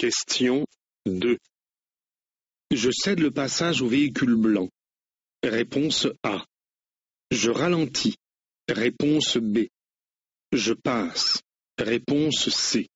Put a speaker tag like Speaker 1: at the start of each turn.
Speaker 1: Question 2. Je cède le passage au véhicule blanc. Réponse A. Je ralentis. Réponse B. Je passe. Réponse C.